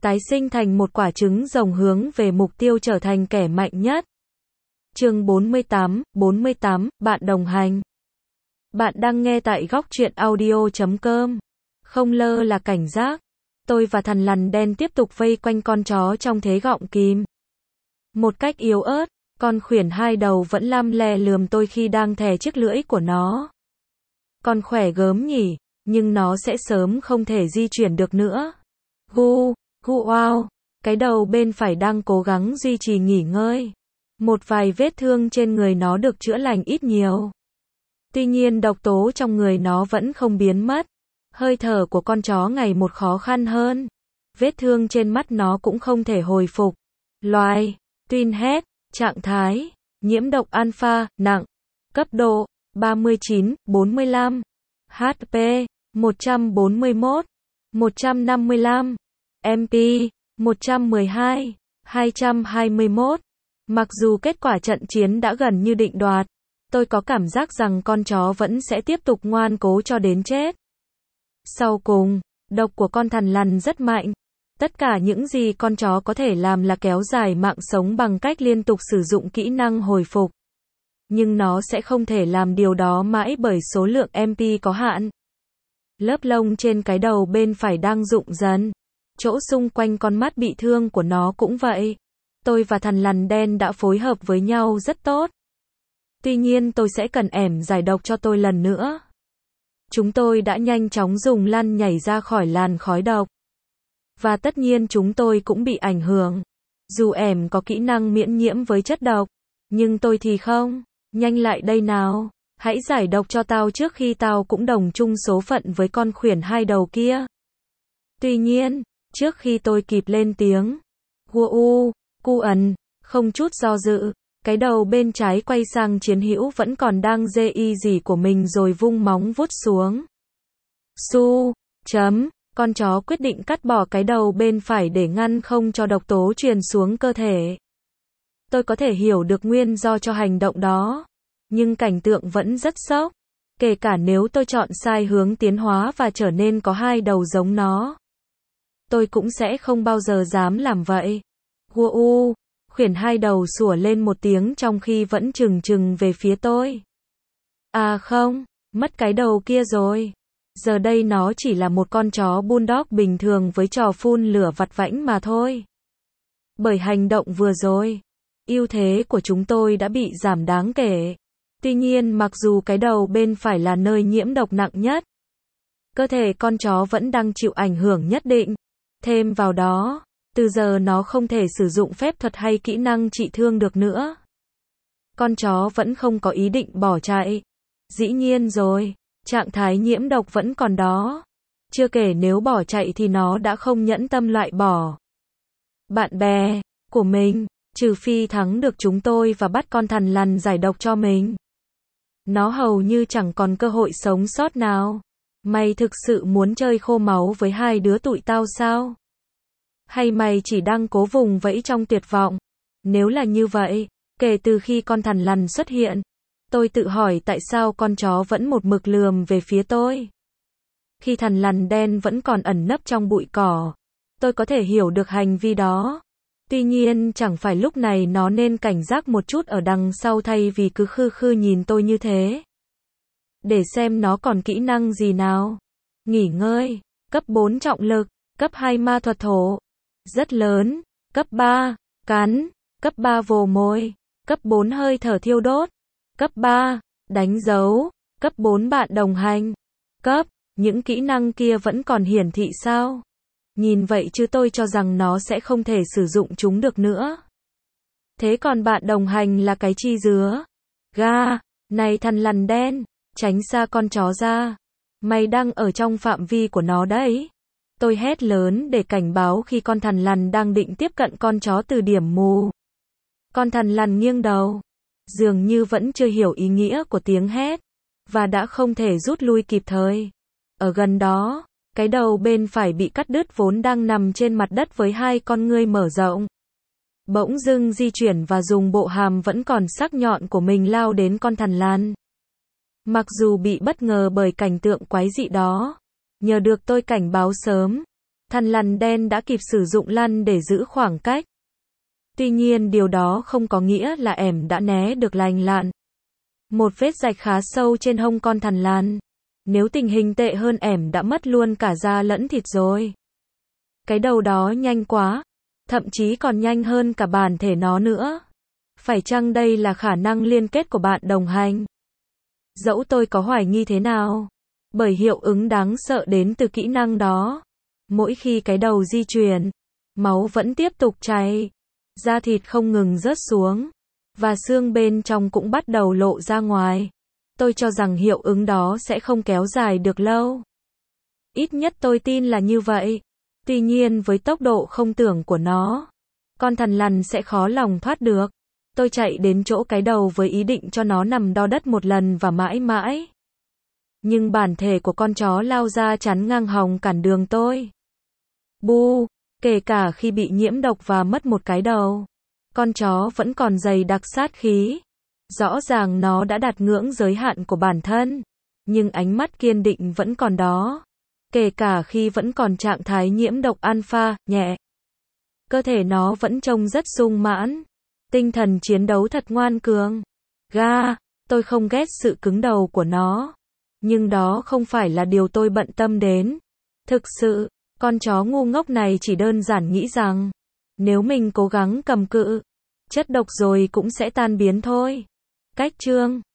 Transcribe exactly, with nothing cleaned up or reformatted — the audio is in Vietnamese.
tái sinh thành một quả trứng rồng hướng về mục tiêu trở thành kẻ mạnh nhất. Chương bốn mươi tám, bốn mươi tám, bạn đồng hành. Bạn đang nghe tại góc truyện audio chấm com. Không lơ là cảnh giác. Tôi và thằn lằn đen tiếp tục vây quanh con chó trong thế gọng kìm. Một cách yếu ớt, con khuyển hai đầu vẫn lam le lườm tôi khi đang thè chiếc lưỡi của nó. Con khỏe gớm nhỉ, nhưng nó sẽ sớm không thể di chuyển được nữa. Gu, gu wow, cái đầu bên phải đang cố gắng duy trì nghỉ ngơi. Một vài vết thương trên người nó được chữa lành ít nhiều. Tuy nhiên độc tố trong người nó vẫn không biến mất. Hơi thở của con chó ngày một khó khăn hơn. Vết thương trên mắt nó cũng không thể hồi phục. Loài, Twinhead, trạng thái, nhiễm độc alpha, nặng, cấp độ, ba mươi chín, bốn mươi lăm, hát pê, một trăm bốn mươi mốt, một trăm năm mươi lăm, em pê, một trăm mười hai, hai trăm hai mươi mốt. Mặc dù kết quả trận chiến đã gần như định đoạt, tôi có cảm giác rằng con chó vẫn sẽ tiếp tục ngoan cố cho đến chết. Sau cùng, độc của con thằn lằn rất mạnh. Tất cả những gì con chó có thể làm là kéo dài mạng sống bằng cách liên tục sử dụng kỹ năng hồi phục. Nhưng nó sẽ không thể làm điều đó mãi bởi số lượng em pê có hạn. Lớp lông trên cái đầu bên phải đang rụng dần. Chỗ xung quanh con mắt bị thương của nó cũng vậy. Tôi và thằn lằn đen đã phối hợp với nhau rất tốt. Tuy nhiên tôi sẽ cần ẻm giải độc cho tôi lần nữa. Chúng tôi đã nhanh chóng dùng lăn nhảy ra khỏi làn khói độc. Và tất nhiên chúng tôi cũng bị ảnh hưởng. Dù ẻm có kỹ năng miễn nhiễm với chất độc, nhưng tôi thì không. Nhanh lại đây nào, hãy giải độc cho tao trước khi tao cũng đồng chung số phận với con khuyển hai đầu kia. Tuy nhiên, trước khi tôi kịp lên tiếng, Gu, Cu ẩn, không chút do dự, cái đầu bên trái quay sang chiến hữu vẫn còn đang dê y gì của mình rồi vung móng vuốt xuống. Su, chấm, con chó quyết định cắt bỏ cái đầu bên phải để ngăn không cho độc tố truyền xuống cơ thể. Tôi có thể hiểu được nguyên do cho hành động đó, nhưng cảnh tượng vẫn rất sốc, kể cả nếu tôi chọn sai hướng tiến hóa và trở nên có hai đầu giống nó. Tôi cũng sẽ không bao giờ dám làm vậy. Gu, khuyển hai đầu sủa lên một tiếng trong khi vẫn trừng trừng về phía tôi. À không, mất cái đầu kia rồi. Giờ đây nó chỉ là một con chó bulldog bình thường với trò phun lửa vặt vãnh mà thôi. Bởi hành động vừa rồi, ưu thế của chúng tôi đã bị giảm đáng kể. Tuy nhiên mặc dù cái đầu bên phải là nơi nhiễm độc nặng nhất, cơ thể con chó vẫn đang chịu ảnh hưởng nhất định. Thêm vào đó, từ giờ nó không thể sử dụng phép thuật hay kỹ năng trị thương được nữa. Con chó vẫn không có ý định bỏ chạy. Dĩ nhiên rồi, trạng thái nhiễm độc vẫn còn đó. Chưa kể nếu bỏ chạy thì nó đã không nhẫn tâm loại bỏ bạn bè của mình, trừ phi thắng được chúng tôi và bắt con thằn lằn giải độc cho mình. Nó hầu như chẳng còn cơ hội sống sót nào. Mày thực sự muốn chơi khô máu với hai đứa tụi tao sao? Hay mày chỉ đang cố vùng vẫy trong tuyệt vọng? Nếu là như vậy, kể từ khi con thằn lằn xuất hiện, tôi tự hỏi tại sao con chó vẫn một mực lườm về phía tôi. Khi thằn lằn đen vẫn còn ẩn nấp trong bụi cỏ, tôi có thể hiểu được hành vi đó. Tuy nhiên chẳng phải lúc này nó nên cảnh giác một chút ở đằng sau thay vì cứ khư khư nhìn tôi như thế. Để xem nó còn kỹ năng gì nào. Nghỉ ngơi, cấp bốn trọng lực, cấp hai ma thuật thổ, rất lớn, cấp ba, cắn, cấp ba vồ mồi, cấp bốn hơi thở thiêu đốt, cấp ba, đánh dấu, cấp bốn bạn đồng hành, cấp, những kỹ năng kia vẫn còn hiển thị sao? Nhìn vậy chứ tôi cho rằng nó sẽ không thể sử dụng chúng được nữa. Thế còn bạn đồng hành là cái chi dứa? Ga, này thằn lằn đen, tránh xa con chó ra. Mày đang ở trong phạm vi của nó đấy. Tôi hét lớn để cảnh báo khi con thằn lằn đang định tiếp cận con chó từ điểm mù. Con thằn lằn nghiêng đầu, dường như vẫn chưa hiểu ý nghĩa của tiếng hét, và đã không thể rút lui kịp thời. Ở gần đó, cái đầu bên phải bị cắt đứt vốn đang nằm trên mặt đất với hai con ngươi mở rộng. Bỗng dưng di chuyển và dùng bộ hàm vẫn còn sắc nhọn của mình lao đến con thằn lằn. Mặc dù bị bất ngờ bởi cảnh tượng quái dị đó, nhờ được tôi cảnh báo sớm, Thằn lằn đen đã kịp sử dụng lăn để giữ khoảng cách. Tuy nhiên điều đó không có nghĩa là ẻm đã né được lành lặn. Một vết rạch khá sâu trên hông con thằn lằn. Nếu tình hình tệ hơn ẻm đã mất luôn cả da lẫn thịt rồi. Cái đầu đó nhanh quá. Thậm chí còn nhanh hơn cả bản thể nó nữa. Phải chăng đây là khả năng liên kết của bạn đồng hành? Dẫu tôi có hoài nghi thế nào. Bởi hiệu ứng đáng sợ đến từ kỹ năng đó. Mỗi khi cái đầu di chuyển, máu vẫn tiếp tục chảy. Da thịt không ngừng rớt xuống. Và xương bên trong cũng bắt đầu lộ ra ngoài. Tôi cho rằng hiệu ứng đó sẽ không kéo dài được lâu. Ít nhất tôi tin là như vậy. Tuy nhiên với tốc độ không tưởng của nó, con thằn lằn sẽ khó lòng thoát được. Tôi chạy đến chỗ cái đầu với ý định cho nó nằm đo đất một lần và mãi mãi. Nhưng bản thể của con chó lao ra chắn ngang hòng cản đường tôi. Bu, kể cả khi bị nhiễm độc và mất một cái đầu, con chó vẫn còn dày đặc sát khí. Rõ ràng nó đã đạt ngưỡng giới hạn của bản thân, nhưng ánh mắt kiên định vẫn còn đó. Kể cả khi vẫn còn trạng thái nhiễm độc alpha, nhẹ. Cơ thể nó vẫn trông rất sung mãn. Tinh thần chiến đấu thật ngoan cường. Ga, tôi không ghét sự cứng đầu của nó. Nhưng đó không phải là điều tôi bận tâm đến. Thực sự, con chó ngu ngốc này chỉ đơn giản nghĩ rằng, nếu mình cố gắng cầm cự, chất độc rồi cũng sẽ tan biến thôi. Cách chương